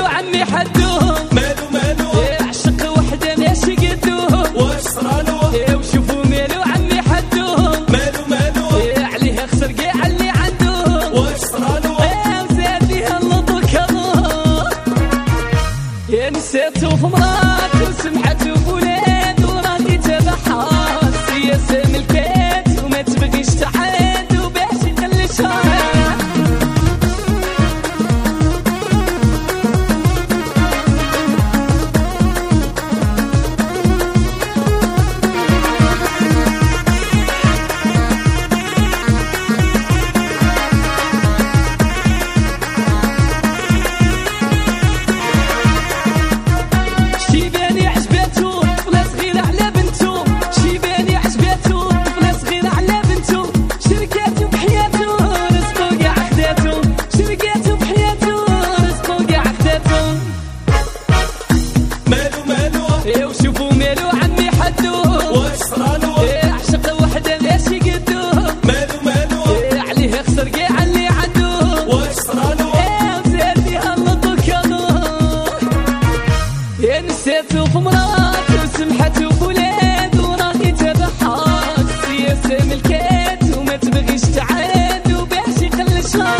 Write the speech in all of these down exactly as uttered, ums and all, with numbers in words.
مالو عمي حدوه مالو مالو عشق وحده ماشي قدوه واش صرالو وشوفوا مالو عمي حدوه مالو مالو عليها خسر كاع اللي عنده واش صرالو وزاد بيها اللطو كظهور يا نسيتو في مراتو سمحتو بولاد وراكي تبحر سياسة ملكات وما تبغيش تعاد وباش يخليشها وشوفوا مالو عمي حدوه واش صرالو عشق وحده ماشي قدوه مالو مالو عليها خسر كاع اللي عنده واش صرالو وزاد بيها اللطو كظهور يا نسيتو في مراتو سمحتو بولاد وراكي تبحر سياسة ملكات وما تبغيش تعاد وباش يخلشها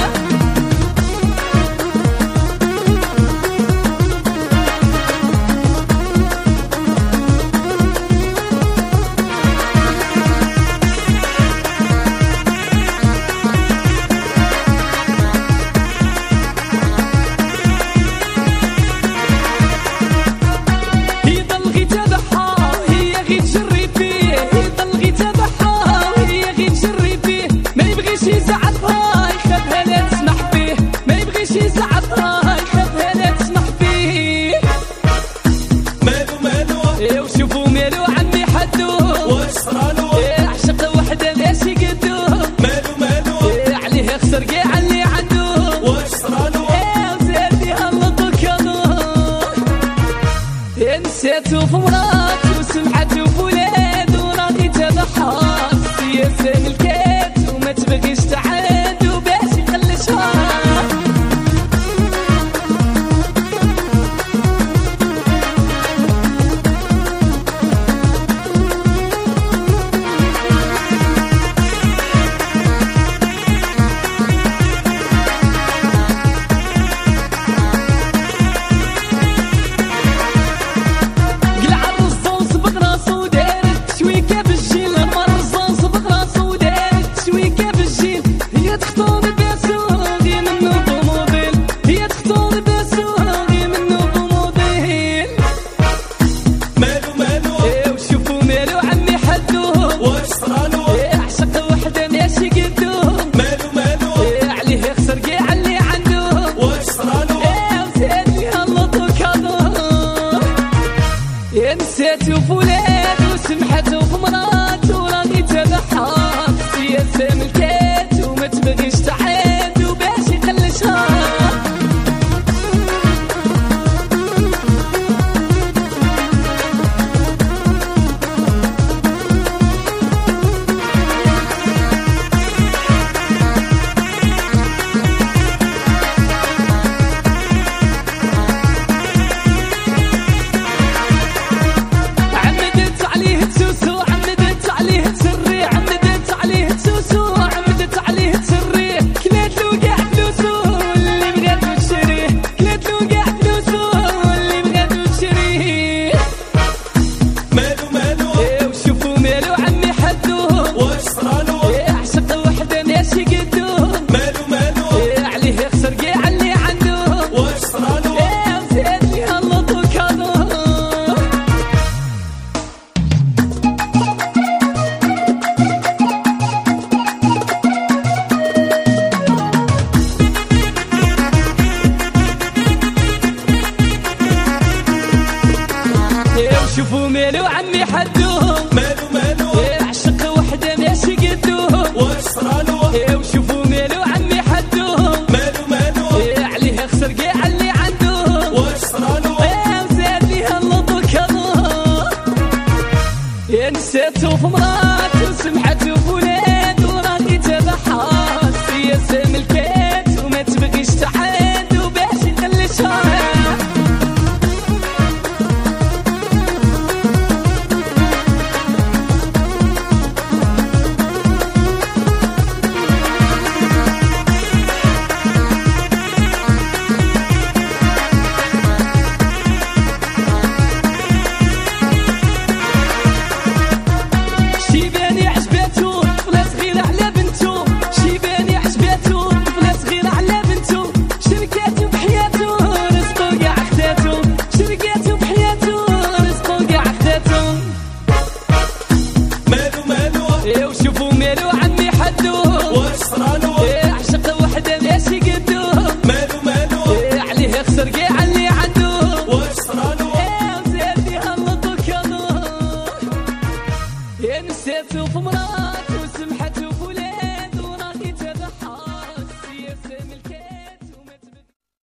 يزعطها يخافها لا تسمح فيه ما يبغيش يزعطها يخافها لا تسمح فيه مالو مالو وشوفوا مالو عمي حدوه واش صرالو عشق وحده ماشي قدوه مالو مالو عليها خسر كاع اللي عنده واش صرالو وزاد بيها اللطو كظهور يا نسيتو في مراتو سمحتو بولاد وراكي تبحر سياسة ملكات وما تبغيش تعاد وباش يخلشها قلع الرزان صبغ راسو دار تشويكه بالجيل الرزان صبغ راسو دار تشويكه بالجيل هي تختار باسوغي منو طوموبيل هي تختار باسوغي منو طوموبيل مالو مالو وشوفوا مالو عمي حدوه واش صرالو عشق وحده ماشي قدوه مالو مالو عليه خسر كاع اللي عنده واش صرالو وزاد بيها اللطو كظهور يا نسيتو فولاد وسمحتو في مراتو راكي تبحر سياسة ملكات وما تبغيش تعاد وباش يخلشها عمدت عليه تسوسو عمدت عليه تسري عمدت عليه تسوسو عمدت عليه تسري كلات له كاع فلوسو اللي بغاتو تشريه كلات له كاع فلوسو اللي بغاتو تشريه مالو مالو وشوفوا مالو عمي حدوه واش صرالو عشق وحده ماشي قدوه مالو مالو عليه خسر كاع اللي عنده واش صرالو وزاد بيها اللطو كظهور وشوفوا مالو عمي حدوه مالو مالو عشق وحده ماشي قدوه واش صرالو وشوفوا مالو عمي حدوه مالو مالو عليها خسر كاع اللي عنده واش صرالو وزاد بيها اللطو كظهور يا نسيتو في مراتو سمحتو بولاد وراكي تبحر سياسة ملكات وما تبغيش تعاد وباش يخلشها مسيتو في مراي